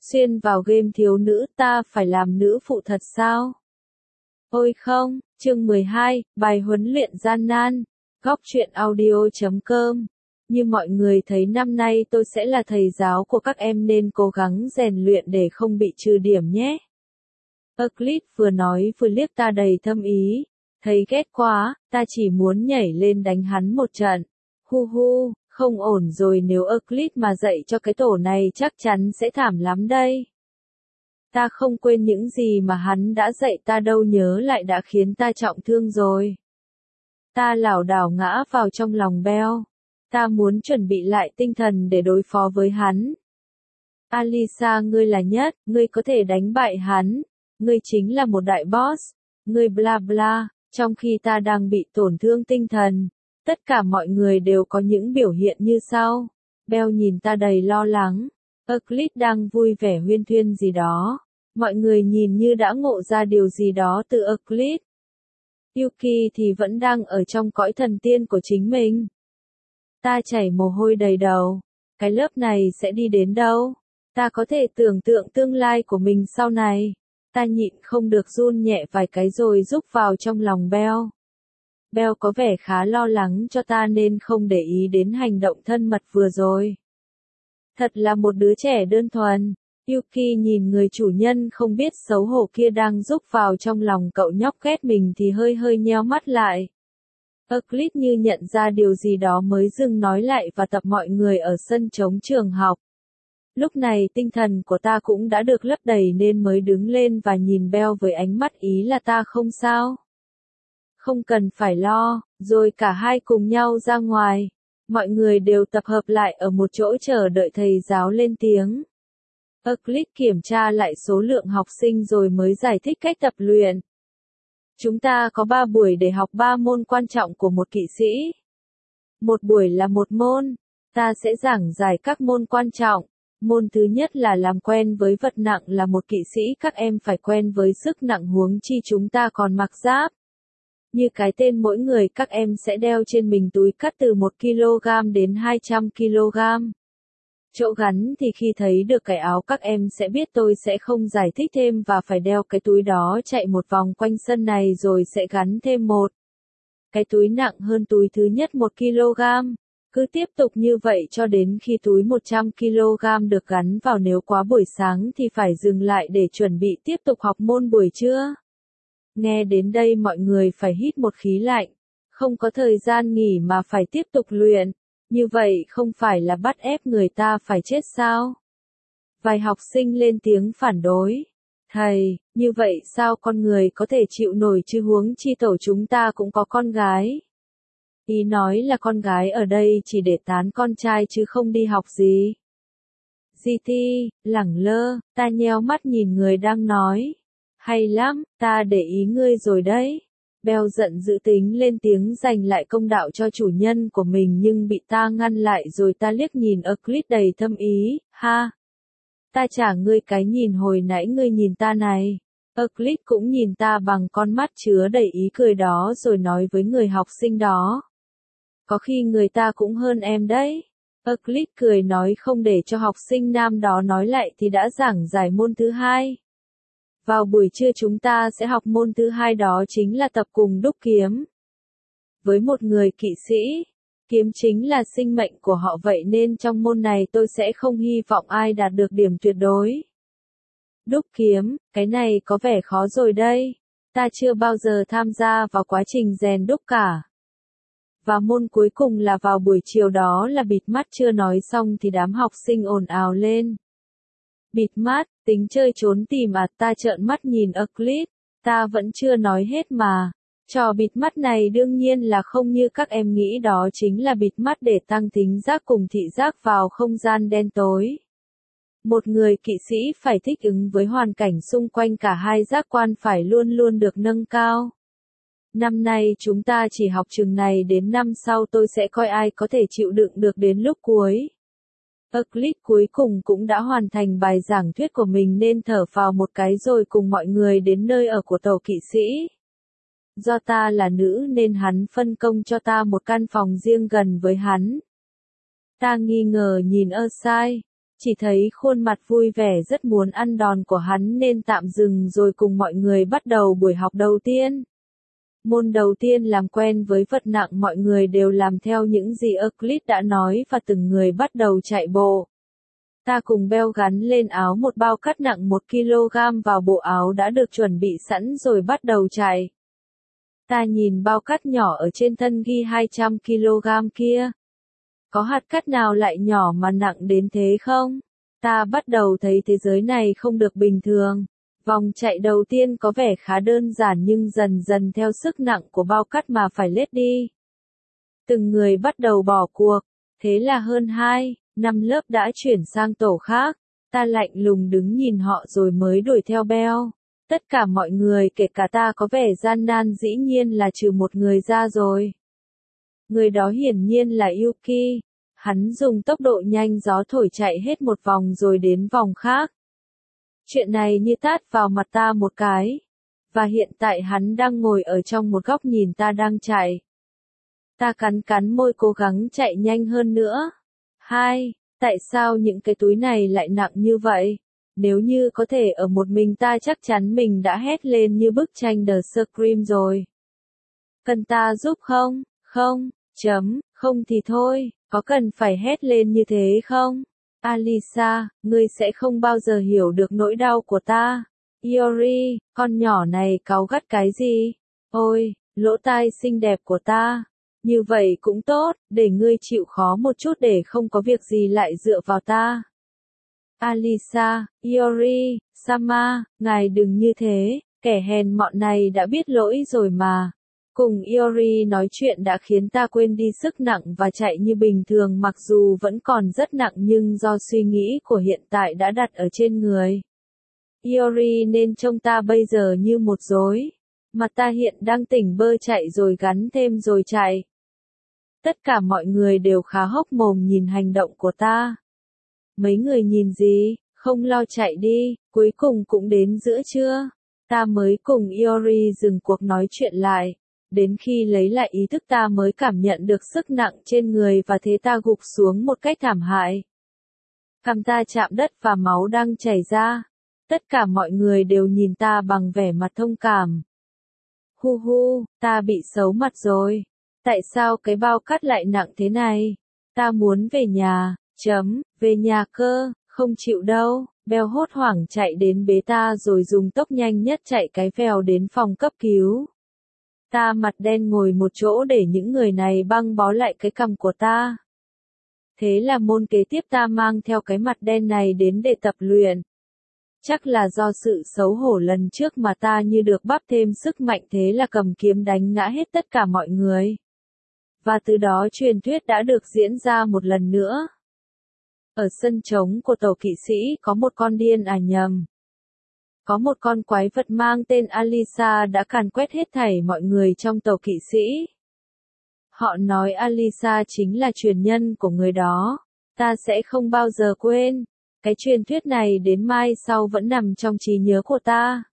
Xuyên vào game thiếu nữ ta phải làm nữ phụ thật sao? Ôi không, chương 12, bài huấn luyện gian nan, góc truyện audio.com. Như mọi người thấy năm nay tôi sẽ là thầy giáo của các em nên cố gắng rèn luyện để không bị trừ điểm nhé. Euclid vừa nói vừa liếc ta đầy thâm ý, thấy ghét quá, ta chỉ muốn nhảy lên đánh hắn một trận. Hu hu, không ổn rồi, nếu Euclid mà dạy cho cái tổ này chắc chắn sẽ thảm lắm đây. Ta không quên những gì mà hắn đã dạy ta đâu, nhớ lại đã khiến ta trọng thương rồi. Ta lảo đảo ngã vào trong lòng Bell. Ta muốn chuẩn bị lại tinh thần để đối phó với hắn. Alisa, ngươi là nhất, ngươi có thể đánh bại hắn. Ngươi chính là một đại boss. Ngươi bla bla. Trong khi ta đang bị tổn thương tinh thần, tất cả mọi người đều có những biểu hiện như sau. Bell nhìn ta đầy lo lắng. Euclid đang vui vẻ huyên thuyên gì đó. Mọi người nhìn như đã ngộ ra điều gì đó từ Euclid. Yuki thì vẫn đang ở trong cõi thần tiên của chính mình. Ta chảy mồ hôi đầy đầu. Cái lớp này sẽ đi đến đâu? Ta có thể tưởng tượng tương lai của mình sau này. Ta nhịn không được run nhẹ vài cái rồi rúc vào trong lòng Bell. Bell có vẻ khá lo lắng cho ta nên không để ý đến hành động thân mật vừa rồi. Thật là một đứa trẻ đơn thuần. Yuki nhìn người chủ nhân không biết xấu hổ kia đang rúc vào trong lòng cậu nhóc ghét mình thì hơi nheo mắt lại. Euclid như nhận ra điều gì đó mới dừng nói lại và tập mọi người ở sân trống trường học. Lúc này tinh thần của ta cũng đã được lấp đầy nên mới đứng lên và nhìn Bell với ánh mắt ý là ta không sao. Không cần phải lo, rồi cả hai cùng nhau ra ngoài. Mọi người đều tập hợp lại ở một chỗ chờ đợi thầy giáo lên tiếng. Euclid kiểm tra lại số lượng học sinh rồi mới giải thích cách tập luyện. Chúng ta có 3 buổi để học 3 môn quan trọng của một kỵ sĩ. Một buổi là một môn. Ta sẽ giảng giải các môn quan trọng. Môn thứ nhất là làm quen với vật nặng, là một kỵ sĩ các em phải quen với sức nặng huống chi chúng ta còn mặc giáp. Như cái tên mỗi người các em sẽ đeo trên mình túi cắt từ 1 kg đến 200 kg. Chỗ gắn thì khi thấy được cái áo các em sẽ biết tôi sẽ không giải thích thêm và phải đeo cái túi đó chạy một vòng quanh sân này rồi sẽ gắn thêm một cái túi nặng hơn túi thứ nhất 1 kg. Cứ tiếp tục như vậy cho đến khi túi 100 kg được gắn vào, nếu quá buổi sáng thì phải dừng lại để chuẩn bị tiếp tục học môn buổi trưa. Nghe đến đây mọi người phải hít một khí lạnh, không có thời gian nghỉ mà phải tiếp tục luyện. Như vậy không phải là bắt ép người ta phải chết sao? Vài học sinh lên tiếng phản đối. Thầy, như vậy sao con người có thể chịu nổi chứ, huống chi tổ chúng ta cũng có con gái. Ý nói là con gái ở đây chỉ để tán con trai chứ không đi học gì. GT, lẳng lơ, ta nheo mắt nhìn người đang nói. Hay lắm, ta để ý ngươi rồi đấy. Bell giận dữ tính lên tiếng giành lại công đạo cho chủ nhân của mình nhưng bị ta ngăn lại rồi ta liếc nhìn Euclid đầy thâm ý, ha. Ta trả ngươi cái nhìn hồi nãy ngươi nhìn ta này. Euclid cũng nhìn ta bằng con mắt chứa đầy ý cười đó rồi nói với người học sinh đó. Có khi người ta cũng hơn em đấy. Euclid cười nói không để cho học sinh nam đó nói lại thì đã giảng giải môn thứ hai. Vào buổi trưa chúng ta sẽ học môn thứ hai, đó chính là tập cùng đúc kiếm. Với một người kỵ sĩ, kiếm chính là sinh mệnh của họ, vậy nên trong môn này tôi sẽ không hy vọng ai đạt được điểm tuyệt đối. Đúc kiếm, cái này có vẻ khó rồi đây. Ta chưa bao giờ tham gia vào quá trình rèn đúc cả. Và môn cuối cùng là vào buổi chiều, đó là bịt mắt. Chưa nói xong thì đám học sinh ồn ào lên. Bịt mắt, tính chơi trốn tìm à? Ta trợn mắt nhìn Euclid. Ta vẫn chưa nói hết mà. Trò bịt mắt này đương nhiên là không như các em nghĩ, đó chính là bịt mắt để tăng thính giác cùng thị giác vào không gian đen tối. Một người kỵ sĩ phải thích ứng với hoàn cảnh xung quanh, cả hai giác quan phải luôn luôn được nâng cao. Năm nay chúng ta chỉ học chừng này, đến năm sau tôi sẽ coi ai có thể chịu đựng được đến lúc cuối. Euclid cuối cùng cũng đã hoàn thành bài giảng thuyết của mình nên thở phào một cái rồi cùng mọi người đến nơi ở của tổ kỵ sĩ. Do ta là nữ nên hắn phân công cho ta một căn phòng riêng gần với hắn. Ta nghi ngờ nhìn Sai. Chỉ thấy khuôn mặt vui vẻ rất muốn ăn đòn của hắn nên tạm dừng rồi cùng mọi người bắt đầu buổi học đầu tiên. Môn đầu tiên làm quen với vật nặng, mọi người đều làm theo những gì Euclid đã nói và từng người bắt đầu chạy bộ. Ta cùng Bell gắn lên áo một bao cát nặng 1 kg vào bộ áo đã được chuẩn bị sẵn rồi bắt đầu chạy. Ta nhìn bao cát nhỏ ở trên thân ghi 200 kg kia. Có hạt cát nào lại nhỏ mà nặng đến thế không? Ta bắt đầu thấy thế giới này không được bình thường. Vòng chạy đầu tiên có vẻ khá đơn giản nhưng dần dần theo sức nặng của bao cát mà phải lết đi. Từng người bắt đầu bỏ cuộc. Thế là hơn 2-5 lớp đã chuyển sang tổ khác. Ta lạnh lùng đứng nhìn họ rồi mới đuổi theo Bell. Tất cả mọi người kể cả ta có vẻ gian nan, dĩ nhiên là trừ một người ra rồi. Người đó hiển nhiên là Yuki. Hắn dùng tốc độ nhanh gió thổi chạy hết một vòng rồi đến vòng khác. Chuyện này như tát vào mặt ta một cái. Và hiện tại hắn đang ngồi ở trong một góc nhìn ta đang chạy. Ta cắn môi cố gắng chạy nhanh hơn nữa. Tại sao những cái túi này lại nặng như vậy? Nếu như có thể ở một mình ta chắc chắn mình đã hét lên như bức tranh The Scream rồi. Cần ta giúp không? Không thì thôi, có cần phải hét lên như thế không? Alisa, ngươi sẽ không bao giờ hiểu được nỗi đau của ta. Iori, con nhỏ này cáu gắt cái gì? Ôi, lỗ tai xinh đẹp của ta. Như vậy cũng tốt, để ngươi chịu khó một chút để không có việc gì lại dựa vào ta. Alisa, Iori, Sama, ngài đừng như thế, kẻ hèn mọn này đã biết lỗi rồi mà. Cùng Iori nói chuyện đã khiến ta quên đi sức nặng và chạy như bình thường, mặc dù vẫn còn rất nặng nhưng do suy nghĩ của hiện tại đã đặt ở trên người. Iori nên trông ta bây giờ như một rối. Mà ta hiện đang tỉnh bơ, chạy rồi gắn thêm rồi chạy. Tất cả mọi người đều khá hốc mồm nhìn hành động của ta. Mấy người nhìn gì, không lo chạy đi, cuối cùng cũng đến giữa trưa. Ta mới cùng Iori dừng cuộc nói chuyện lại. Đến khi lấy lại ý thức ta mới cảm nhận được sức nặng trên người và thế ta gục xuống một cách thảm hại. Cằm ta chạm đất và máu đang chảy ra. Tất cả mọi người đều nhìn ta bằng vẻ mặt thông cảm. Hu, ta bị xấu mặt rồi. Tại sao cái bao cát lại nặng thế này? Ta muốn về nhà. Về nhà cơ, không chịu đâu. Bell hốt hoảng chạy đến bế ta rồi dùng tốc nhanh nhất chạy cái vèo đến phòng cấp cứu. Ta mặt đen ngồi một chỗ để những người này băng bó lại cái cằm của ta. Thế là môn kế tiếp ta mang theo cái mặt đen này đến để tập luyện. Chắc là do sự xấu hổ lần trước mà ta như được bắp thêm sức mạnh, thế là cầm kiếm đánh ngã hết tất cả mọi người. Và từ đó truyền thuyết đã được diễn ra một lần nữa. Ở sân trống của tổ kỵ sĩ có một con điên nhầm. Có một con quái vật mang tên Alisa đã càn quét hết thảy mọi người trong tổ kỵ sĩ. Họ nói Alisa chính là truyền nhân của người đó. Ta sẽ không bao giờ quên. Cái truyền thuyết này đến mai sau vẫn nằm trong trí nhớ của ta.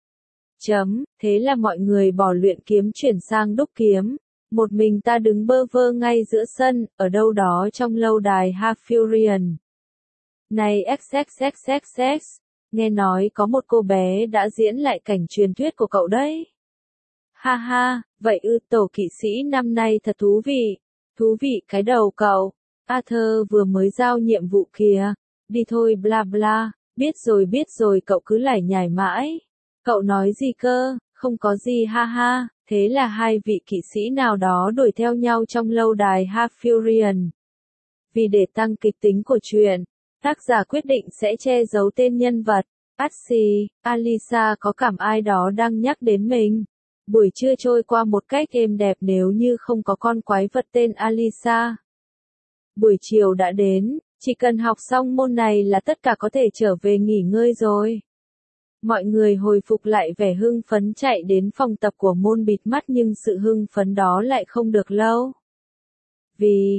Thế là mọi người bỏ luyện kiếm chuyển sang đúc kiếm. Một mình ta đứng bơ vơ ngay giữa sân, ở đâu đó trong lâu đài Halfurion. Này XXXXX, nghe nói có một cô bé đã diễn lại cảnh truyền thuyết của cậu đấy. Ha, vậy tổ kỵ sĩ năm nay thật thú vị. Thú vị cái đầu cậu. Arthur vừa mới giao nhiệm vụ kìa. Đi thôi bla bla, biết rồi cậu cứ lải nhải mãi. Cậu nói gì cơ, không có gì ha. Thế là hai vị kỵ sĩ nào đó đuổi theo nhau trong lâu đài Halfurion. Vì để tăng kịch tính của chuyện, tác giả quyết định sẽ che giấu tên nhân vật. Alisa có cảm ai đó đang nhắc đến mình. Buổi trưa trôi qua một cách êm đẹp nếu như không có con quái vật tên Alisa. Buổi chiều đã đến, chỉ cần học xong môn này là tất cả có thể trở về nghỉ ngơi rồi. Mọi người hồi phục lại vẻ hưng phấn chạy đến phòng tập của môn bịt mắt, nhưng sự hưng phấn đó lại không được lâu. Vì,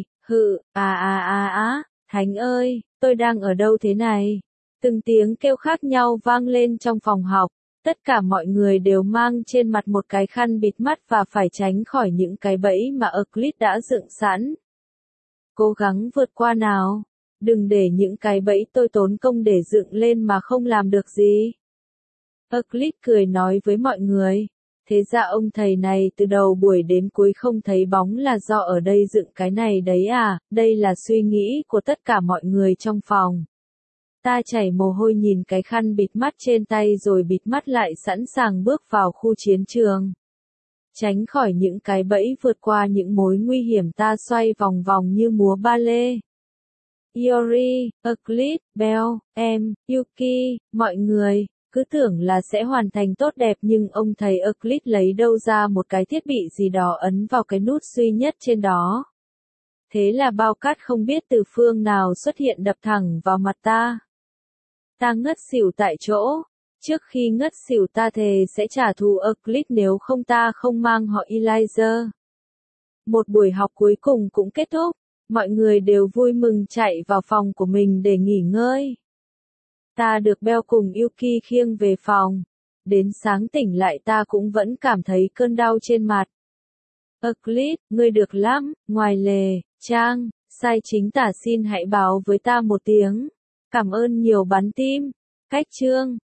Thánh ơi, tôi đang ở đâu thế này? Từng tiếng kêu khác nhau vang lên trong phòng học. Tất cả mọi người đều mang trên mặt một cái khăn bịt mắt và phải tránh khỏi những cái bẫy mà Euclid đã dựng sẵn. Cố gắng vượt qua nào. Đừng để những cái bẫy tôi tốn công để dựng lên mà không làm được gì. Euclid cười nói với mọi người. Thế ra ông thầy này từ đầu buổi đến cuối không thấy bóng là do ở đây dựng cái này đấy à, đây là suy nghĩ của tất cả mọi người trong phòng. Ta chảy mồ hôi nhìn cái khăn bịt mắt trên tay rồi bịt mắt lại sẵn sàng bước vào khu chiến trường. Tránh khỏi những cái bẫy vượt qua những mối nguy hiểm ta xoay vòng vòng như múa ba lê. Yori, Euclid, Bell, em, Yuki, mọi người, cứ tưởng là sẽ hoàn thành tốt đẹp nhưng ông thầy Euclid lấy đâu ra một cái thiết bị gì đó ấn vào cái nút duy nhất trên đó. Thế là bao cát không biết từ phương nào xuất hiện đập thẳng vào mặt ta. Ta ngất xỉu tại chỗ. Trước khi ngất xỉu ta thề sẽ trả thù Euclid nếu không ta không mang họ Elijah. Một buổi học cuối cùng cũng kết thúc. Mọi người đều vui mừng chạy vào phòng của mình để nghỉ ngơi. Ta được Bell cùng Yuki khiêng về phòng. Đến sáng tỉnh lại ta cũng vẫn cảm thấy cơn đau trên mặt. Euclid, ngươi được lắm, ngoài lề, Trang, sai chính tả xin hãy báo với ta một tiếng. Cảm ơn nhiều bắn tim. Cách chương